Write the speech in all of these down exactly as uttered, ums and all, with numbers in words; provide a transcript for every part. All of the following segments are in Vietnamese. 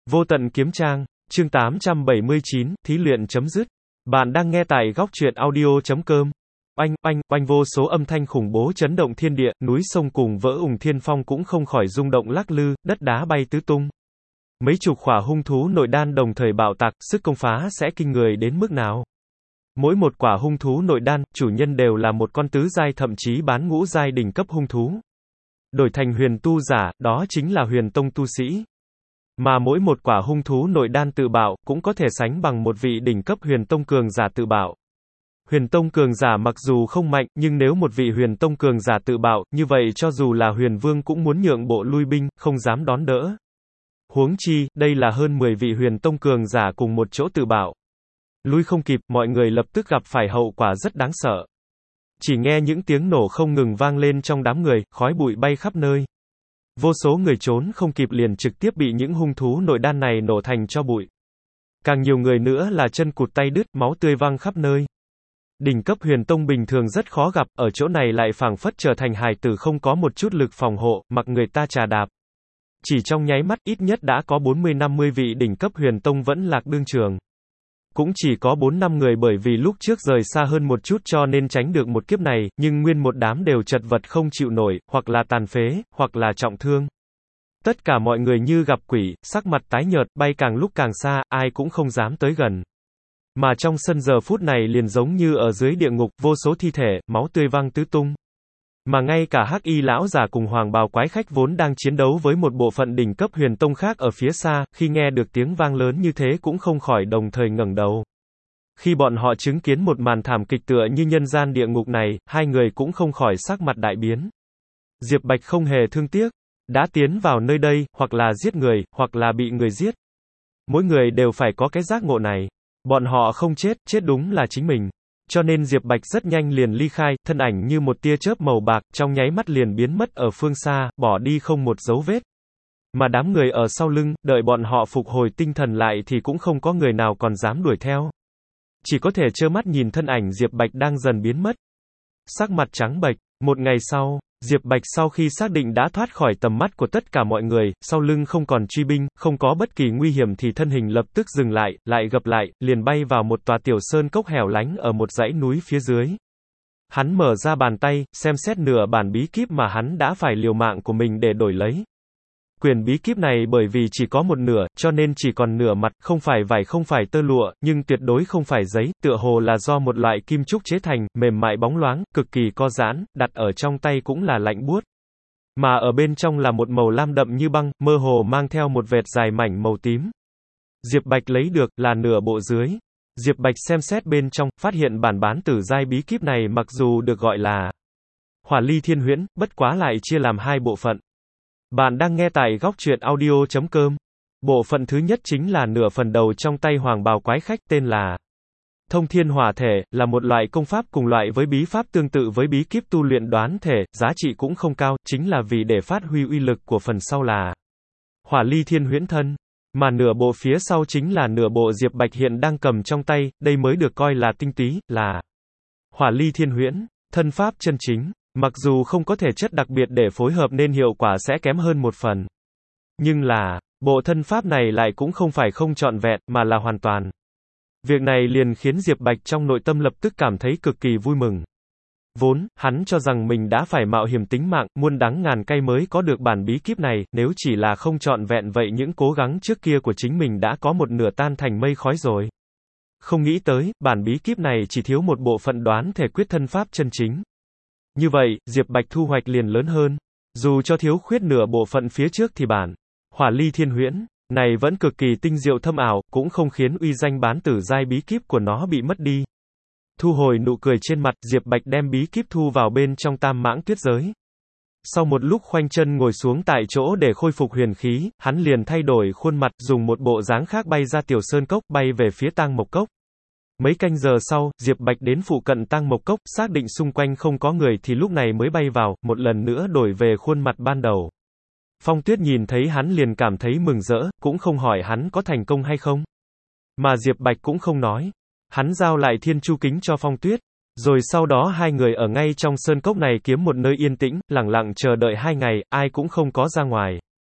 Vô tận kiếm trang, chương tám trăm bảy mươi chín, thí luyện chấm dứt. Bạn đang nghe tại góc truyện audio chấm com. Oanh, oanh, oanh vô số âm thanh khủng bố chấn động thiên địa, núi sông cùng vỡ ùng thiên phong cũng không khỏi rung động lắc lư, đất đá bay tứ tung. Mấy chục khỏa hung thú nội đan đồng thời bạo tạc, sức công phá sẽ kinh người đến mức nào? Mỗi một quả hung thú nội đan, chủ nhân đều là một con tứ giai thậm chí bán ngũ giai đỉnh cấp hung thú. Đổi thành huyền tu giả, đó chính là huyền tông tu sĩ. Mà mỗi một quả hung thú nội đan tự bạo, cũng có thể sánh bằng một vị đỉnh cấp huyền tông cường giả tự bạo. Huyền tông cường giả mặc dù không mạnh, nhưng nếu một vị huyền tông cường giả tự bạo, như vậy cho dù là huyền vương cũng muốn nhượng bộ lui binh, không dám đón đỡ. Huống chi, đây là hơn mười vị huyền tông cường giả cùng một chỗ tự bạo. Lui không kịp, mọi người lập tức gặp phải hậu quả rất đáng sợ. Chỉ nghe những tiếng nổ không ngừng vang lên trong đám người, khói bụi bay khắp nơi. Vô số người trốn không kịp liền trực tiếp bị những hung thú nội đan này nổ thành tro bụi. Càng nhiều người nữa là chân cụt tay đứt, máu tươi văng khắp nơi. Đỉnh cấp huyền tông bình thường rất khó gặp, ở chỗ này lại phảng phất trở thành hài tử không có một chút lực phòng hộ, mặc người ta trà đạp. Chỉ trong nháy mắt ít nhất đã có bốn mươi năm mươi vị đỉnh cấp huyền tông vẫn lạc đương trường. Cũng chỉ có bốn năm người bởi vì lúc trước rời xa hơn một chút cho nên tránh được một kiếp này, nhưng nguyên một đám đều chật vật không chịu nổi, hoặc là tàn phế, hoặc là trọng thương. Tất cả mọi người như gặp quỷ, sắc mặt tái nhợt, bay càng lúc càng xa, ai cũng không dám tới gần. Mà trong sân giờ phút này liền giống như ở dưới địa ngục, vô số thi thể, máu tươi văng tứ tung. Mà ngay cả Hắc Y lão giả cùng Hoàng Bào quái khách vốn đang chiến đấu với một bộ phận đỉnh cấp huyền tông khác ở phía xa, khi nghe được tiếng vang lớn như thế cũng không khỏi đồng thời ngẩng đầu. Khi bọn họ chứng kiến một màn thảm kịch tựa như nhân gian địa ngục này, hai người cũng không khỏi sắc mặt đại biến. Diệp Bạch không hề thương tiếc, đã tiến vào nơi đây, hoặc là giết người, hoặc là bị người giết. Mỗi người đều phải có cái giác ngộ này. Bọn họ không chết, chết đúng là chính mình. Cho nên Diệp Bạch rất nhanh liền ly khai, thân ảnh như một tia chớp màu bạc, trong nháy mắt liền biến mất ở phương xa, bỏ đi không một dấu vết. Mà đám người ở sau lưng, đợi bọn họ phục hồi tinh thần lại thì cũng không có người nào còn dám đuổi theo. Chỉ có thể trơ mắt nhìn thân ảnh Diệp Bạch đang dần biến mất. Sắc mặt trắng bệch, một ngày sau, Diệp Bạch sau khi xác định đã thoát khỏi tầm mắt của tất cả mọi người, sau lưng không còn truy binh, không có bất kỳ nguy hiểm thì thân hình lập tức dừng lại, lại gập lại, liền bay vào một tòa tiểu sơn cốc hẻo lánh ở một dãy núi phía dưới. Hắn mở ra bàn tay, xem xét nửa bản bí kíp mà hắn đã phải liều mạng của mình để đổi lấy. Quyển bí kíp này bởi vì chỉ có một nửa, cho nên chỉ còn nửa mặt, không phải vải không phải tơ lụa, nhưng tuyệt đối không phải giấy, tựa hồ là do một loại kim trúc chế thành, mềm mại bóng loáng, cực kỳ co giãn, đặt ở trong tay cũng là lạnh buốt. Mà ở bên trong là một màu lam đậm như băng, mơ hồ mang theo một vệt dài mảnh màu tím. Diệp Bạch lấy được, là nửa bộ dưới. Diệp Bạch xem xét bên trong, phát hiện bản bán tử giai bí kíp này mặc dù được gọi là Hỏa Ly Thiên Huyễn, bất quá lại chia làm hai bộ phận. Bạn đang nghe tại góc truyện audio chấm com. Bộ phận thứ nhất chính là nửa phần đầu trong tay Hoàng Bào quái khách tên là Thông Thiên Hỏa Thể, là một loại công pháp cùng loại với bí pháp tương tự với bí kíp tu luyện đoán thể, giá trị cũng không cao, chính là vì để phát huy uy lực của phần sau là Hỏa Ly Thiên Huyễn Thân. Mà nửa bộ phía sau chính là nửa bộ Diệp Bạch hiện đang cầm trong tay, đây mới được coi là tinh túy, là Hỏa Ly Thiên Huyễn Thân pháp chân chính. Mặc dù không có thể chất đặc biệt để phối hợp nên hiệu quả sẽ kém hơn một phần. Nhưng là, bộ thân pháp này lại cũng không phải không trọn vẹn, mà là hoàn toàn. Việc này liền khiến Diệp Bạch trong nội tâm lập tức cảm thấy cực kỳ vui mừng. Vốn, hắn cho rằng mình đã phải mạo hiểm tính mạng, muôn đắng ngàn cay mới có được bản bí kíp này, nếu chỉ là không trọn vẹn vậy những cố gắng trước kia của chính mình đã có một nửa tan thành mây khói rồi. Không nghĩ tới, bản bí kíp này chỉ thiếu một bộ phận đoán thể quyết thân pháp chân chính. Như vậy, Diệp Bạch thu hoạch liền lớn hơn. Dù cho thiếu khuyết nửa bộ phận phía trước thì bản Hỏa Ly Thiên Huyễn này vẫn cực kỳ tinh diệu thâm ảo, cũng không khiến uy danh bán tử giai bí kíp của nó bị mất đi. Thu hồi nụ cười trên mặt, Diệp Bạch đem bí kíp thu vào bên trong Tam Mãng Tuyết Giới. Sau một lúc khoanh chân ngồi xuống tại chỗ để khôi phục huyền khí, hắn liền thay đổi khuôn mặt, dùng một bộ dáng khác bay ra tiểu sơn cốc, bay về phía Tang Mộc Cốc. Mấy canh giờ sau, Diệp Bạch đến phụ cận Tang Mộc Cốc, xác định xung quanh không có người thì lúc này mới bay vào, một lần nữa đổi về khuôn mặt ban đầu. Phong Tuyết nhìn thấy hắn liền cảm thấy mừng rỡ, cũng không hỏi hắn có thành công hay không. Mà Diệp Bạch cũng không nói. Hắn giao lại thiên chu kính cho Phong Tuyết. Rồi sau đó hai người ở ngay trong sơn cốc này kiếm một nơi yên tĩnh, lặng lặng chờ đợi hai ngày, ai cũng không có ra ngoài.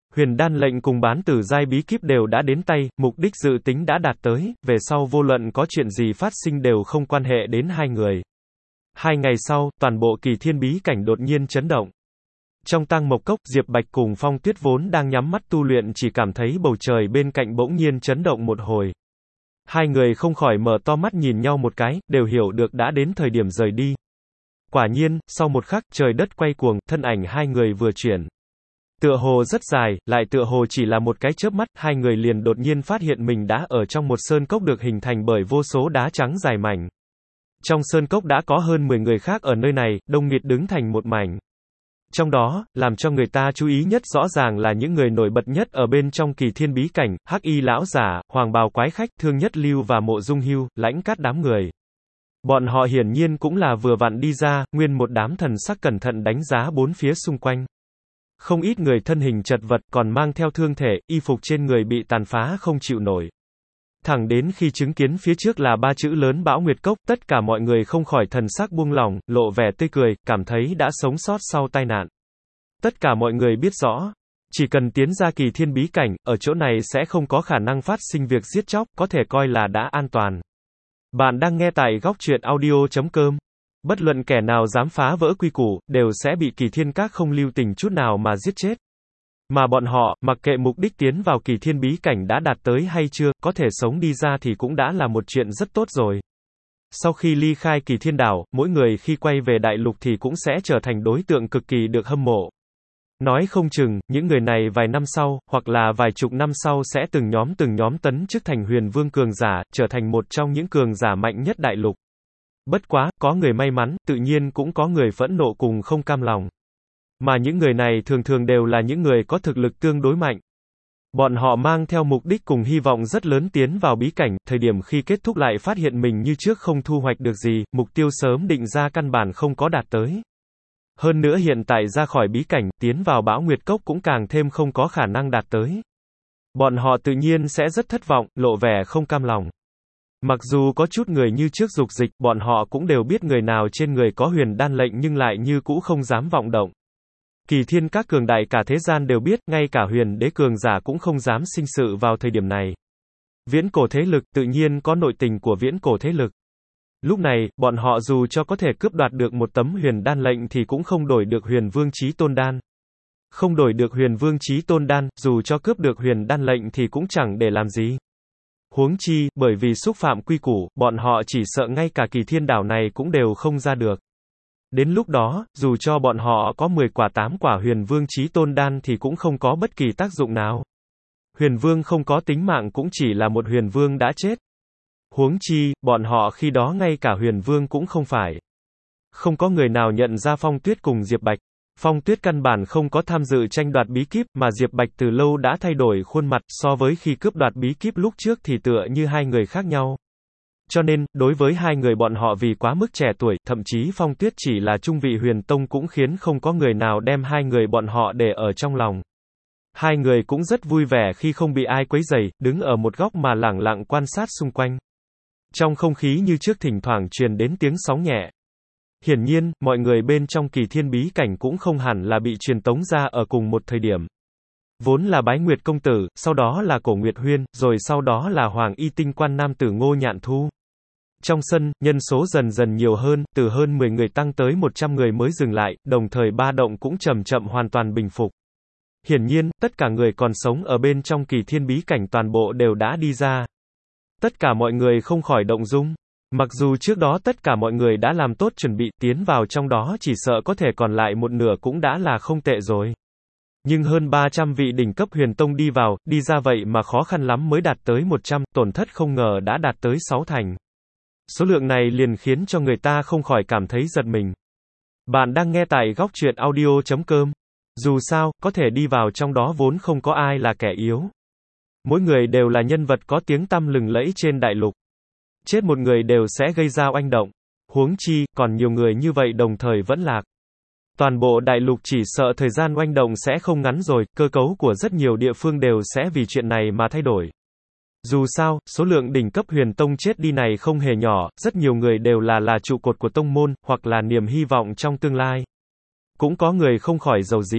Huyền đan lệnh cùng bán tử giai bí kíp đều đã đến tay, mục đích dự tính đã đạt tới, về sau vô luận có chuyện gì phát sinh đều không quan hệ đến hai người. Hai ngày sau, toàn bộ kỳ thiên bí cảnh đột nhiên chấn động. Trong tang mộc cốc, Diệp Bạch cùng Phong Tuyết vốn đang nhắm mắt tu luyện chỉ cảm thấy bầu trời bên cạnh bỗng nhiên chấn động một hồi. Hai người không khỏi mở to mắt nhìn nhau một cái, đều hiểu được đã đến thời điểm rời đi. Quả nhiên, sau một khắc, trời đất quay cuồng, thân ảnh hai người vừa chuyển. Tựa hồ rất dài, lại tựa hồ chỉ là một cái chớp mắt, hai người liền đột nhiên phát hiện mình đã ở trong một sơn cốc được hình thành bởi vô số đá trắng dài mảnh. Trong sơn cốc đã có hơn mười người khác ở nơi này, đông nghịt đứng thành một mảnh. Trong đó, làm cho người ta chú ý nhất rõ ràng là những người nổi bật nhất ở bên trong kỳ thiên bí cảnh, hắc y lão giả, hoàng bào quái khách, thương nhất lưu và mộ dung hưu, lãnh cát đám người. Bọn họ hiển nhiên cũng là vừa vặn đi ra, nguyên một đám thần sắc cẩn thận đánh giá bốn phía xung quanh. Không ít người thân hình chật vật, còn mang theo thương thể, y phục trên người bị tàn phá không chịu nổi. Thẳng đến khi chứng kiến phía trước là ba chữ lớn Bão Nguyệt Cốc, tất cả mọi người không khỏi thần sắc buông lỏng, lộ vẻ tươi cười, cảm thấy đã sống sót sau tai nạn. Tất cả mọi người biết rõ, chỉ cần tiến ra kỳ thiên bí cảnh, ở chỗ này sẽ không có khả năng phát sinh việc giết chóc, có thể coi là đã an toàn. Bạn đang nghe tại góc truyện audio chấm com. Bất luận kẻ nào dám phá vỡ quy củ, đều sẽ bị kỳ thiên các không lưu tình chút nào mà giết chết. Mà bọn họ, mặc kệ mục đích tiến vào kỳ thiên bí cảnh đã đạt tới hay chưa, có thể sống đi ra thì cũng đã là một chuyện rất tốt rồi. Sau khi ly khai kỳ thiên đảo, mỗi người khi quay về đại lục thì cũng sẽ trở thành đối tượng cực kỳ được hâm mộ. Nói không chừng, những người này vài năm sau, hoặc là vài chục năm sau sẽ từng nhóm từng nhóm tấn chức thành huyền vương cường giả, trở thành một trong những cường giả mạnh nhất đại lục. Bất quá, có người may mắn, tự nhiên cũng có người phẫn nộ cùng không cam lòng. Mà những người này thường thường đều là những người có thực lực tương đối mạnh. Bọn họ mang theo mục đích cùng hy vọng rất lớn tiến vào bí cảnh, thời điểm khi kết thúc lại phát hiện mình như trước không thu hoạch được gì, mục tiêu sớm định ra căn bản không có đạt tới. Hơn nữa hiện tại ra khỏi bí cảnh, tiến vào Bão Nguyệt Cốc cũng càng thêm không có khả năng đạt tới. Bọn họ tự nhiên sẽ rất thất vọng, lộ vẻ không cam lòng. Mặc dù có chút người như trước dục dịch, bọn họ cũng đều biết người nào trên người có huyền đan lệnh nhưng lại như cũ không dám vọng động. Kỳ thiên các cường đại cả thế gian đều biết, ngay cả huyền đế cường giả cũng không dám sinh sự vào thời điểm này. Viễn cổ thế lực, tự nhiên có nội tình của viễn cổ thế lực. Lúc này, bọn họ dù cho có thể cướp đoạt được một tấm huyền đan lệnh thì cũng không đổi được huyền vương chí tôn đan. Không đổi được huyền vương chí tôn đan, dù cho cướp được huyền đan lệnh thì cũng chẳng để làm gì. Huống chi, bởi vì xúc phạm quy củ, bọn họ chỉ sợ ngay cả kỳ thiên đảo này cũng đều không ra được. Đến lúc đó, dù cho bọn họ có mười quả tám quả huyền vương chí tôn đan thì cũng không có bất kỳ tác dụng nào. Huyền vương không có tính mạng cũng chỉ là một huyền vương đã chết. Huống chi, bọn họ khi đó ngay cả huyền vương cũng không phải. Không có người nào nhận ra Phong Tuyết cùng Diệp Bạch. Phong Tuyết căn bản không có tham dự tranh đoạt bí kíp, mà Diệp Bạch từ lâu đã thay đổi khuôn mặt, so với khi cướp đoạt bí kíp lúc trước thì tựa như hai người khác nhau. Cho nên, đối với hai người bọn họ vì quá mức trẻ tuổi, thậm chí Phong Tuyết chỉ là trung vị huyền tông cũng khiến không có người nào đem hai người bọn họ để ở trong lòng. Hai người cũng rất vui vẻ khi không bị ai quấy rầy, đứng ở một góc mà lẳng lặng quan sát xung quanh. Trong không khí như trước thỉnh thoảng truyền đến tiếng sóng nhẹ. Hiển nhiên, mọi người bên trong kỳ thiên bí cảnh cũng không hẳn là bị truyền tống ra ở cùng một thời điểm. Vốn là Bái Nguyệt công tử, sau đó là Cổ Nguyệt Huyên, rồi sau đó là Hoàng Y tinh quan nam tử Ngô Nhạn Thu. Trong sân, nhân số dần dần nhiều hơn, từ hơn mười người tăng tới một trăm người mới dừng lại, đồng thời ba động cũng chậm chậm hoàn toàn bình phục. Hiển nhiên, tất cả người còn sống ở bên trong kỳ thiên bí cảnh toàn bộ đều đã đi ra. Tất cả mọi người không khỏi động dung. Mặc dù trước đó tất cả mọi người đã làm tốt chuẩn bị tiến vào trong đó chỉ sợ có thể còn lại một nửa cũng đã là không tệ rồi. Nhưng hơn ba trăm vị đỉnh cấp huyền tông đi vào, đi ra vậy mà khó khăn lắm mới đạt tới một trăm, tổn thất không ngờ đã đạt tới sáu thành. Số lượng này liền khiến cho người ta không khỏi cảm thấy giật mình. Bạn đang nghe tại góc truyện audio chấm com. Dù sao, có thể đi vào trong đó vốn không có ai là kẻ yếu. Mỗi người đều là nhân vật có tiếng tăm lừng lẫy trên đại lục. Chết một người đều sẽ gây ra oanh động. Huống chi, còn nhiều người như vậy đồng thời vẫn lạc. Toàn bộ đại lục chỉ sợ thời gian oanh động sẽ không ngắn rồi, cơ cấu của rất nhiều địa phương đều sẽ vì chuyện này mà thay đổi. Dù sao, số lượng đỉnh cấp huyền tông chết đi này không hề nhỏ, rất nhiều người đều là là trụ cột của tông môn, hoặc là niềm hy vọng trong tương lai. Cũng có người không khỏi giàu dĩ.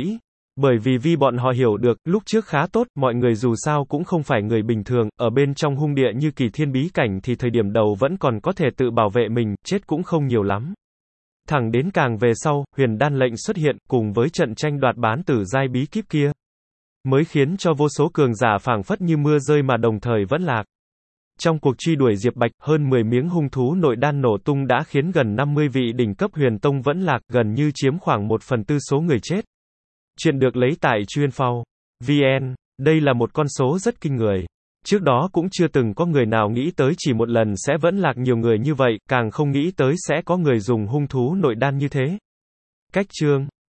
Bởi vì vì bọn họ hiểu được, lúc trước khá tốt, mọi người dù sao cũng không phải người bình thường, ở bên trong hung địa như kỳ thiên bí cảnh thì thời điểm đầu vẫn còn có thể tự bảo vệ mình, chết cũng không nhiều lắm. Thẳng đến càng về sau, huyền đan lệnh xuất hiện, cùng với trận tranh đoạt bán tử giai bí kíp kia, mới khiến cho vô số cường giả phảng phất như mưa rơi mà đồng thời vẫn lạc. Trong cuộc truy đuổi Diệp Bạch, hơn mười miếng hung thú nội đan nổ tung đã khiến gần năm mươi vị đỉnh cấp huyền tông vẫn lạc, gần như chiếm khoảng một phần tư số người chết. Chuyện được lấy tại chuyên.phao chấm vn. Đây là một con số rất kinh người. Trước đó cũng chưa từng có người nào nghĩ tới chỉ một lần sẽ vẫn lạc nhiều người như vậy, càng không nghĩ tới sẽ có người dùng hung thú nội đan như thế. Cách chương